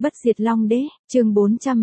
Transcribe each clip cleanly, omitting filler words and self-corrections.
Bất diệt Long Đế, chương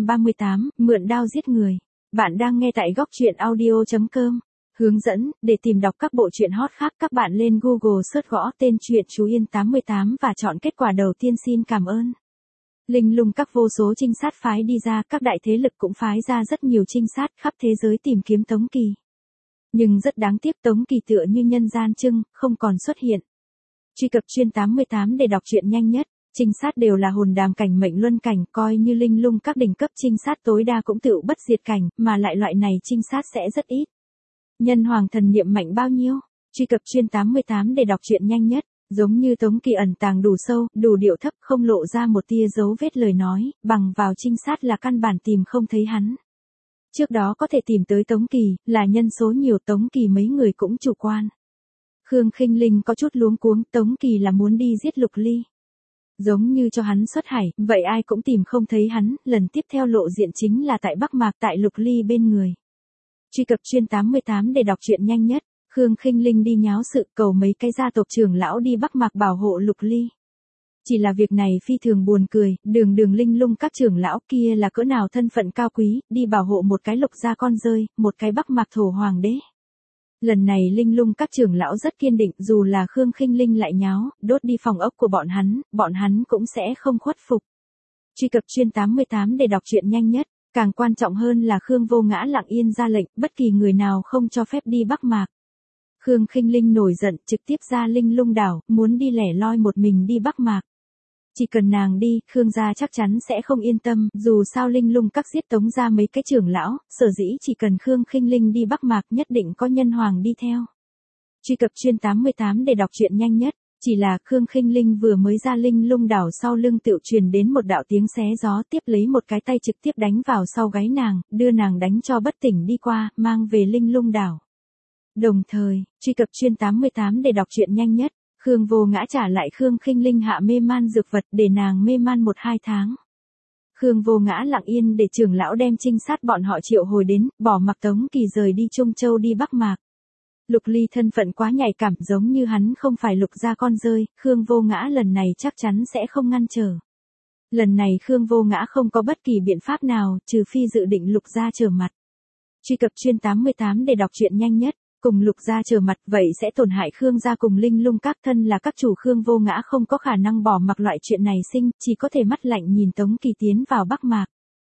438, mượn đao giết người. Bạn đang nghe tại góc truyện audio.com. Hướng dẫn, để tìm đọc các bộ truyện hot khác các bạn lên Google search gõ tên truyện Chú Yên 88 và chọn kết quả đầu tiên. Xin cảm ơn. Linh lung các vô số trinh sát phái đi ra, các đại thế lực cũng phái ra rất nhiều trinh sát khắp thế giới tìm kiếm Tống Kỳ. Nhưng rất đáng tiếc Tống Kỳ tựa như nhân gian chưng, không còn xuất hiện. Truy cập chuyên 88 để đọc truyện nhanh nhất. Trinh sát đều là hồn đàm cảnh mệnh luân cảnh, coi như linh lung các đỉnh cấp trinh sát tối đa cũng tựu bất diệt cảnh, mà lại loại này trinh sát sẽ rất ít. Nhân hoàng thần niệm mạnh bao nhiêu? Truy cập chuyên 88 để đọc truyện nhanh nhất. Giống như Tống Kỳ ẩn tàng đủ sâu, đủ điệu thấp, không lộ ra một tia dấu vết lời nói, bằng vào trinh sát là căn bản tìm không thấy hắn. Trước đó có thể tìm tới Tống Kỳ, là nhân số nhiều, Tống Kỳ mấy người cũng chủ quan. Khương Khinh Linh có chút luống cuống, Tống Kỳ là muốn đi giết Lục Ly. Giống như cho hắn xuất hải, vậy ai cũng tìm không thấy hắn, lần tiếp theo lộ diện chính là tại Bắc Mạc tại Lục Ly bên người. Truy cập chuyên 88 để đọc truyện nhanh nhất. Khương Khinh Linh đi nháo sự cầu mấy cái gia tộc trưởng lão đi Bắc Mạc bảo hộ Lục Ly. Chỉ là việc này phi thường buồn cười, đường linh lung các trưởng lão kia là cỡ nào thân phận cao quý, đi bảo hộ một cái Lục gia con rơi, một cái Bắc Mạc thổ hoàng đế. Lần này linh lung các trưởng lão rất kiên định, dù là Khương Khinh Linh lại nháo, đốt đi phòng ốc của bọn hắn cũng sẽ không khuất phục. Truy cập chuyên 88 để đọc truyện nhanh nhất. Càng quan trọng hơn là Khương Vô Ngã lặng yên ra lệnh, bất kỳ người nào không cho phép đi Bắc Mạc. Khương Khinh Linh nổi giận, trực tiếp ra Linh Lung đảo, muốn đi lẻ loi một mình đi Bắc Mạc. Chỉ cần nàng đi, Khương gia chắc chắn sẽ không yên tâm, dù sao Linh Lung các giết Tống ra mấy cái trưởng lão, sở dĩ chỉ cần Khương Khinh Linh đi Bắc Mạc nhất định có nhân hoàng đi theo. Truy cập chuyên 88 để đọc truyện nhanh nhất. Chỉ là Khương Khinh Linh vừa mới ra Linh Lung đảo sau lưng tựu truyền đến một đạo tiếng xé gió, tiếp lấy một cái tay trực tiếp đánh vào sau gáy nàng, đưa nàng đánh cho bất tỉnh đi qua, mang về Linh Lung đảo. Đồng thời, truy cập chuyên 88 để đọc truyện nhanh nhất. Khương Vô Ngã trả lại Khương Khinh Linh hạ mê man dược vật để nàng mê man 1-2 tháng. Khương Vô Ngã lặng yên để trưởng lão đem trinh sát bọn họ triệu hồi đến, bỏ mặc Tống Kỳ rời đi Trung Châu đi Bắc Mạc. Lục Ly thân phận quá nhạy cảm, giống như hắn không phải Lục gia con rơi, Khương Vô Ngã lần này chắc chắn sẽ không ngăn trở. Lần này Khương Vô Ngã không có bất kỳ biện pháp nào, trừ phi dự định Lục gia trở mặt. Truy cập chuyên 88 để đọc truyện nhanh nhất. Cùng Lục gia trở mặt vậy sẽ tổn hại Khương gia cùng Linh Lung các thân là các chủ, Khương Vô Ngã không có khả năng bỏ mặc loại chuyện này sinh, chỉ có thể mắt lạnh nhìn Tống Kỳ tiến vào Bắc Mạc.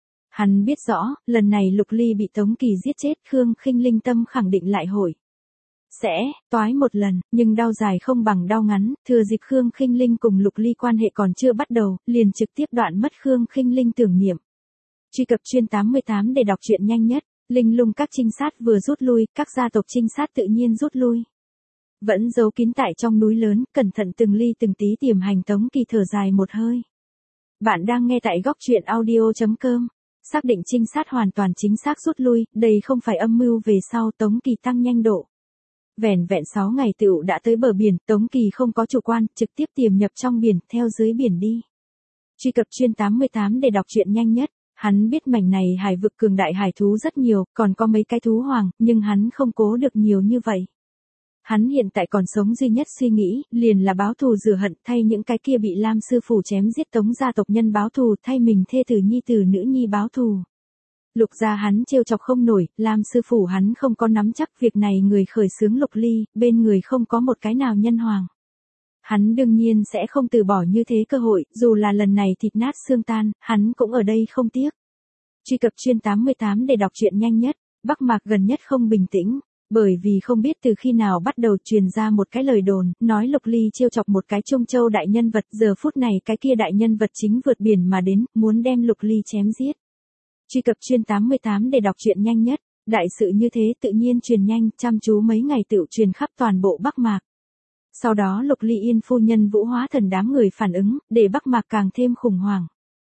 Hắn biết rõ, lần này Lục Ly bị Tống Kỳ giết chết, Khương Khinh Linh tâm khẳng định lại hội sẽ toái một lần, nhưng đau dài không bằng đau ngắn, thừa dịp Khương Khinh Linh cùng Lục Ly quan hệ còn chưa bắt đầu, liền trực tiếp đoạn mất Khương Khinh Linh tưởng niệm. Truy cập chuyên 88 để đọc truyện nhanh nhất. Linh lung các trinh sát vừa rút lui, các gia tộc trinh sát tự nhiên rút lui. Vẫn giấu kín tại trong núi lớn, cẩn thận từng ly từng tí tiềm hành. Tống Kỳ thở dài một hơi. Bạn đang nghe tại góc truyện audio.com. Xác định trinh sát hoàn toàn chính xác rút lui, đây không phải âm mưu về sau. Tống Kỳ tăng nhanh độ. Vẻn vẹn 6 ngày tựu đã tới bờ biển, Tống Kỳ không có chủ quan, trực tiếp tiềm nhập trong biển, theo dưới biển đi. Truy cập chuyên 88 để đọc truyện nhanh nhất. Hắn biết mảnh này hải vực cường đại hải thú rất nhiều, còn có mấy cái thú hoàng, nhưng hắn không cố được nhiều như vậy. Hắn hiện tại còn sống duy nhất suy nghĩ, liền là báo thù rửa hận, thay những cái kia bị Lam sư phủ chém giết Tống gia tộc nhân báo thù, thay mình thê tử nhi tử nữ nhi báo thù. Lục gia hắn trêu chọc không nổi, Lam sư phủ hắn không có nắm chắc, việc này người khởi xướng Lục Ly, bên người không có một cái nào nhân hoàng. Hắn đương nhiên sẽ không từ bỏ như thế cơ hội, dù là lần này thịt nát xương tan, hắn cũng ở đây không tiếc. Truy cập chuyên 88 để đọc truyện nhanh nhất. Bắc Mạc gần nhất không bình tĩnh, bởi vì không biết từ khi nào bắt đầu truyền ra một cái lời đồn, nói Lục Ly trêu chọc một cái Trung Châu đại nhân vật, giờ phút này cái kia đại nhân vật chính vượt biển mà đến, muốn đem Lục Ly chém giết. Truy cập chuyên 88 để đọc truyện nhanh nhất. Đại sự như thế tự nhiên truyền nhanh, chăm chú mấy ngày tựu truyền khắp toàn bộ Bắc Mạc. Sau đó Lục Ly Yên phu nhân Vũ Hóa Thần đám người phản ứng, để Bắc Mạc càng thêm khủng hoảng.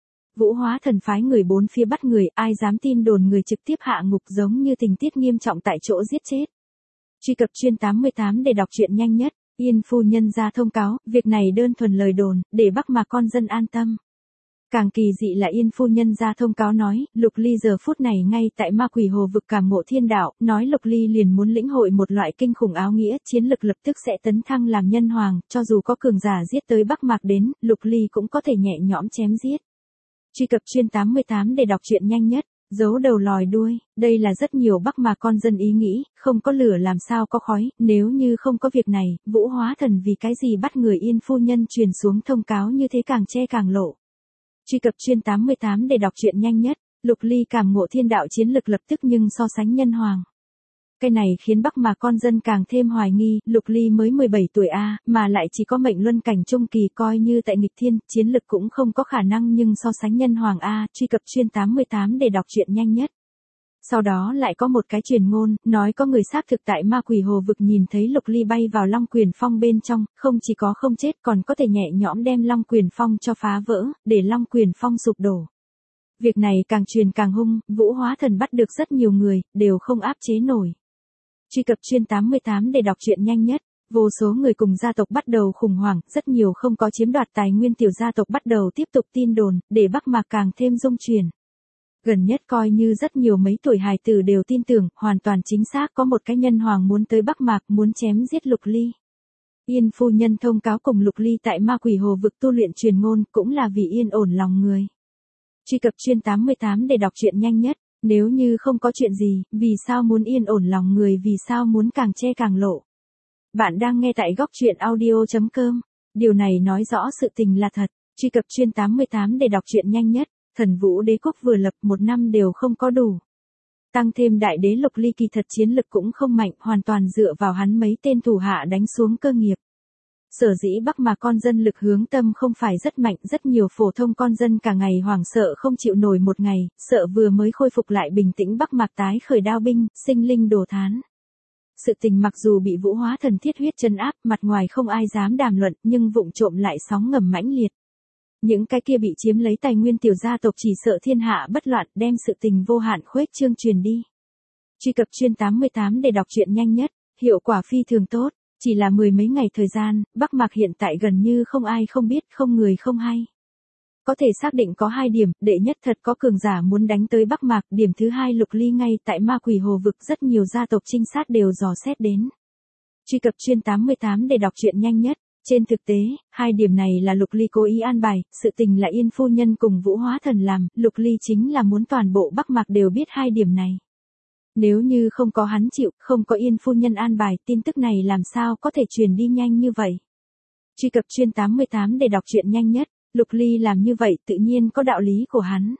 Vũ Hóa Thần phái người bốn phía bắt người, ai dám tin đồn người trực tiếp hạ ngục, giống như tình tiết nghiêm trọng tại chỗ giết chết. Truy cập chuyên 88 để đọc truyện nhanh nhất. Yên phu nhân ra thông cáo, việc này đơn thuần lời đồn, để Bắc Mạc con dân an tâm. Càng kỳ dị là Yên phu nhân ra thông cáo nói, Lục Ly giờ phút này ngay tại Ma Quỷ Hồ vực cảm ngộ thiên đạo, nói Lục Ly liền muốn lĩnh hội một loại kinh khủng áo nghĩa, chiến lực lập tức sẽ tấn thăng làm nhân hoàng, cho dù có cường giả giết tới Bắc Mạc đến, Lục Ly cũng có thể nhẹ nhõm chém giết. Truy cập Truyện 88 để đọc truyện nhanh nhất. Giấu đầu lòi đuôi, đây là rất nhiều Bắc mà con dân ý nghĩ, không có lửa làm sao có khói, nếu như không có việc này, Vũ Hóa Thần vì cái gì bắt người Yên phu nhân truyền xuống thông cáo như thế càng che càng lộ. Truy cập Truyện 88 để đọc truyện nhanh nhất. Lục Ly cảm ngộ thiên đạo chiến lực lập tức nhưng so sánh nhân hoàng. Cái này khiến Bắc mà con dân càng thêm hoài nghi, Lục Ly mới 17 tuổi a, mà lại chỉ có mệnh luân cảnh trung kỳ, coi như tại nghịch thiên, chiến lực cũng không có khả năng nhưng so sánh nhân hoàng a, truy cập Truyện 88 để đọc truyện nhanh nhất. Sau đó lại có một cái truyền ngôn, nói có người xác thực tại Ma Quỷ Hồ vực nhìn thấy Lục Ly bay vào Long Quyền Phong bên trong, không chỉ có không chết còn có thể nhẹ nhõm đem Long Quyền Phong cho phá vỡ, để Long Quyền Phong sụp đổ. Việc này càng truyền càng hung, Vũ Hóa Thần bắt được rất nhiều người, đều không áp chế nổi. Truy cập Truyện 88 để đọc truyện nhanh nhất. Vô số người cùng gia tộc bắt đầu khủng hoảng, rất nhiều không có chiếm đoạt tài nguyên tiểu gia tộc bắt đầu tiếp tục tin đồn, để Bắc Mạc càng thêm rung chuyển. Gần nhất coi như rất nhiều mấy tuổi hài tử đều tin tưởng, hoàn toàn chính xác có một cái nhân hoàng muốn tới Bắc Mạc, muốn chém giết Lục Ly. Yên phu nhân thông cáo cùng Lục Ly tại Ma Quỷ Hồ vực tu luyện truyền ngôn, cũng là vì yên ổn lòng người. Truy cập Truyện 88 để đọc truyện nhanh nhất. Nếu như không có chuyện gì, vì sao muốn yên ổn lòng người, vì sao muốn càng che càng lộ. Bạn đang nghe tại góc truyện audio.com. Điều này nói rõ sự tình là thật. Truy cập Truyện 88 để đọc truyện nhanh nhất. Thần Vũ Đế quốc vừa lập 1 năm đều không có đủ. Tăng thêm đại đế Lục Ly kỳ thật chiến lực cũng không mạnh, hoàn toàn dựa vào hắn mấy tên thủ hạ đánh xuống cơ nghiệp. Sở dĩ Bắc mà con dân lực hướng tâm không phải rất mạnh, rất nhiều phổ thông con dân cả ngày hoảng sợ không chịu nổi một ngày, sợ vừa mới khôi phục lại bình tĩnh Bắc Mạc tái khởi đao binh, sinh linh đồ thán. Sự tình mặc dù bị Vũ Hóa Thần thiết huyết trấn áp, mặt ngoài không ai dám đàm luận, nhưng vụng trộm lại sóng ngầm mãnh liệt. Những cái kia bị chiếm lấy tài nguyên tiểu gia tộc chỉ sợ thiên hạ bất loạn, đem sự tình vô hạn khuếch trương truyền đi. Truy cập Truyện 88 để đọc truyện nhanh nhất, hiệu quả phi thường tốt. Chỉ là 10 mấy ngày thời gian, Bắc Mạc hiện tại gần như không ai không biết, không người không hay. Có thể xác định có 2 điểm, đệ nhất thật có cường giả muốn đánh tới Bắc Mạc, điểm thứ 2 Lục Ly ngay tại Ma Quỷ Hồ vực rất nhiều gia tộc trinh sát đều dò xét đến. Truy cập Truyện 88 để đọc truyện nhanh nhất. Trên thực tế, 2 điểm này là Lục Ly cố ý an bài, sự tình là Yên phu nhân cùng Vũ Hóa Thần làm, Lục Ly chính là muốn toàn bộ Bắc Mạc đều biết 2 điểm này. Nếu như không có hắn chịu, không có Yên phu nhân an bài, tin tức này làm sao có thể truyền đi nhanh như vậy. Truy cập Truyện 88 để đọc truyện nhanh nhất. Lục Ly làm như vậy tự nhiên có đạo lý của hắn.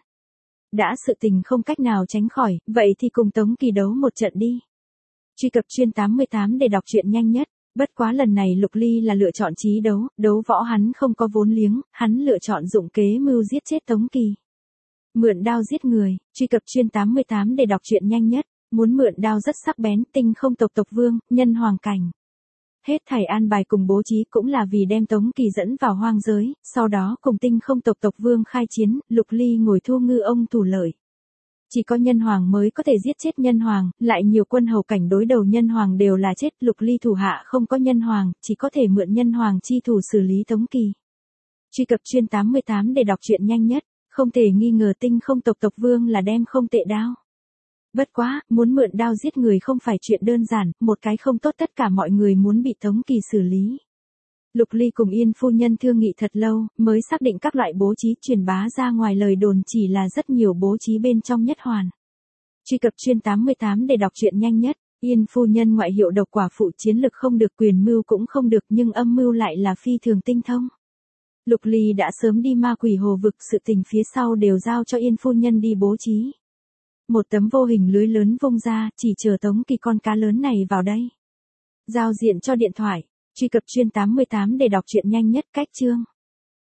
Đã sự tình không cách nào tránh khỏi, vậy thì cùng Tống Kỳ đấu một trận đi. Truy cập Truyện 88 để đọc truyện nhanh nhất. Bất quá lần này Lục Ly là lựa chọn chí đấu, đấu võ hắn không có vốn liếng, hắn lựa chọn dụng kế mưu giết chết Tống Kỳ. Mượn đao giết người. Truy cập Truyện 88 để đọc truyện nhanh nhất. Muốn mượn đao rất sắc bén, tinh không tộc tộc vương, nhân hoàng cảnh. Hết thảy an bài cùng bố trí cũng là vì đem Tống Kỳ dẫn vào hoang giới, sau đó cùng tinh không tộc tộc vương khai chiến, Lục Ly ngồi thu ngư ông thủ lợi. Chỉ có nhân hoàng mới có thể giết chết nhân hoàng, lại nhiều quân hầu cảnh đối đầu nhân hoàng đều là chết, Lục Ly thủ hạ không có nhân hoàng, chỉ có thể mượn nhân hoàng chi thủ xử lý Tống Kỳ. Truy cập Truyện 88 để đọc truyện nhanh nhất, không thể nghi ngờ tinh không tộc tộc vương là đem không tệ đao. Bất quá, muốn mượn đao giết người không phải chuyện đơn giản, một cái không tốt tất cả mọi người muốn bị Tống Kỳ xử lý. Lục Ly cùng Yên phu nhân thương nghị thật lâu, mới xác định các loại bố trí truyền bá ra ngoài, lời đồn chỉ là rất nhiều bố trí bên trong nhất hoàn. Truy cập Truyện 88 để đọc truyện nhanh nhất. Yên phu nhân ngoại hiệu độc quả phụ, chiến lực không được, quyền mưu cũng không được, nhưng âm mưu lại là phi thường tinh thông. Lục Ly đã sớm đi Ma Quỷ Hồ vực, sự tình phía sau đều giao cho Yên phu nhân đi bố trí. Một tấm vô hình lưới lớn vung ra, chỉ chờ Tống Kỳ con cá lớn này vào đây. Giao diện cho điện thoại. Truy cập Truyện 88 để đọc truyện nhanh nhất. Cách chương.